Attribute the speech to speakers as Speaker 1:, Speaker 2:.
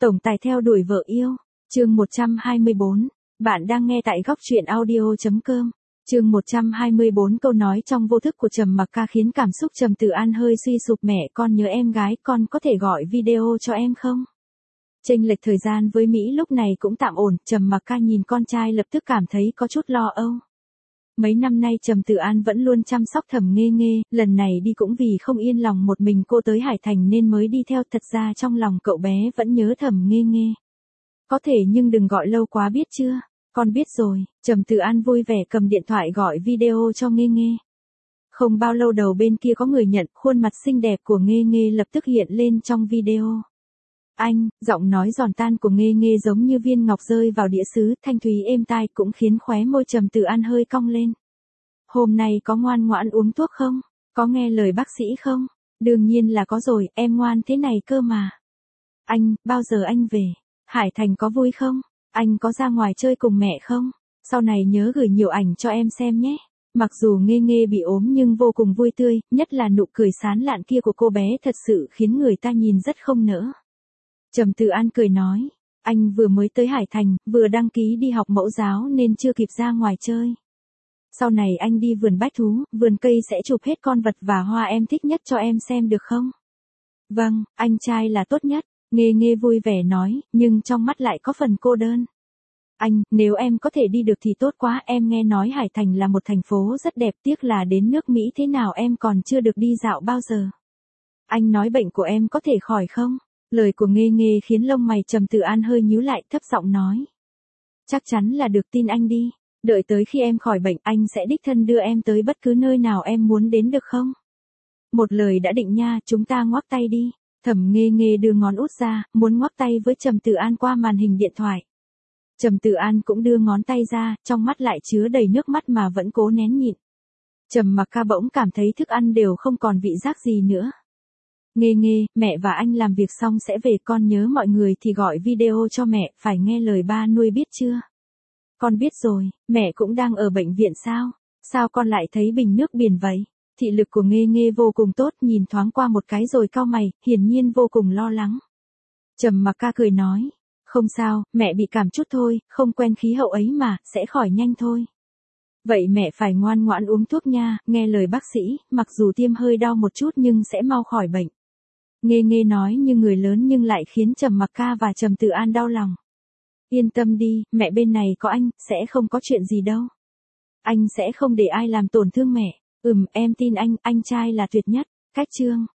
Speaker 1: Tổng tài theo đuổi vợ yêu, chương 124, bạn đang nghe tại góc truyện audio.com. Chương 124 câu nói trong vô thức của Trầm Mặc Ca khiến cảm xúc Trầm Tử An hơi suy sụp. Mẹ, con nhớ em gái, con có thể gọi video cho em không? Chênh lệch thời gian với Mỹ lúc này cũng tạm ổn, Trầm Mặc Ca nhìn con trai lập tức cảm thấy có chút lo âu. Mấy năm nay Trầm Tử An vẫn luôn chăm sóc Thẩm Nghê Nghê, lần này đi cũng vì không yên lòng một mình cô tới Hải Thành nên mới đi theo, thật ra trong lòng cậu bé vẫn nhớ Thẩm Nghê Nghê. Có thể nhưng đừng gọi lâu quá biết chưa? Con biết rồi, Trầm Tử An vui vẻ cầm điện thoại gọi video cho Nghê Nghê. Không bao lâu đầu bên kia có người nhận, khuôn mặt xinh đẹp của Nghê Nghê lập tức hiện lên trong video. Anh, giọng nói giòn tan của Nghê Nghê giống như viên ngọc rơi vào đĩa sứ, thanh thúy êm tai cũng khiến khóe môi Trầm Tử An hơi cong lên. Hôm nay có ngoan ngoãn uống thuốc không? Có nghe lời bác sĩ không? Đương nhiên là có rồi, em ngoan thế này cơ mà. Anh, bao giờ anh về? Hải Thành có vui không? Anh có ra ngoài chơi cùng mẹ không? Sau này nhớ gửi nhiều ảnh cho em xem nhé. Mặc dù Nghê Nghê bị ốm nhưng vô cùng vui tươi, nhất là nụ cười sán lạn kia của cô bé thật sự khiến người ta nhìn rất không nỡ. Trầm Tử An cười nói, anh vừa mới tới Hải Thành, vừa đăng ký đi học mẫu giáo nên chưa kịp ra ngoài chơi. Sau này anh đi vườn bách thú, vườn cây sẽ chụp hết con vật và hoa em thích nhất cho em xem được không? Vâng, anh trai là tốt nhất, Nghê Nghê vui vẻ nói, nhưng trong mắt lại có phần cô đơn. Anh, nếu em có thể đi được thì tốt quá, em nghe nói Hải Thành là một thành phố rất đẹp, tiếc là đến nước Mỹ thế nào em còn chưa được đi dạo bao giờ. Anh nói bệnh của em có thể khỏi không? Lời của Nghê Nghê khiến lông mày Trầm Tử An hơi nhíu lại, thấp giọng nói. Chắc chắn là được, tin anh đi. Đợi tới khi em khỏi bệnh, anh sẽ đích thân đưa em tới bất cứ nơi nào em muốn đến được không? Một lời đã định nha, chúng ta ngoắc tay đi. Thẩm Nghê Nghê đưa ngón út ra, muốn ngoắc tay với Trầm Tử An qua màn hình điện thoại. Trầm Tử An cũng đưa ngón tay ra, trong mắt lại chứa đầy nước mắt mà vẫn cố nén nhịn. Trầm Mặc Ca bỗng cảm thấy thức ăn đều không còn vị giác gì nữa. Nghê Nghê, mẹ và anh làm việc xong sẽ về, con nhớ mọi người thì gọi video cho mẹ, phải nghe lời ba nuôi biết chưa? Con biết rồi, mẹ cũng đang ở bệnh viện sao? Sao con lại thấy bình nước biển vậy? Thị lực của Nghê Nghê vô cùng tốt, nhìn thoáng qua một cái rồi cau mày, hiển nhiên vô cùng lo lắng. Trầm Mặc Ca cười nói, không sao, mẹ bị cảm chút thôi, không quen khí hậu ấy mà, sẽ khỏi nhanh thôi. Vậy mẹ phải ngoan ngoãn uống thuốc nha, nghe lời bác sĩ, mặc dù tiêm hơi đau một chút nhưng sẽ mau khỏi bệnh. Nghê Nghê nói như người lớn nhưng lại khiến Trầm Mặc Ca và Trầm Tử An đau lòng. Yên tâm đi, mẹ bên này có anh, sẽ không có chuyện gì đâu. Anh sẽ không để ai làm tổn thương mẹ. Em tin anh trai là tuyệt nhất. Cách chương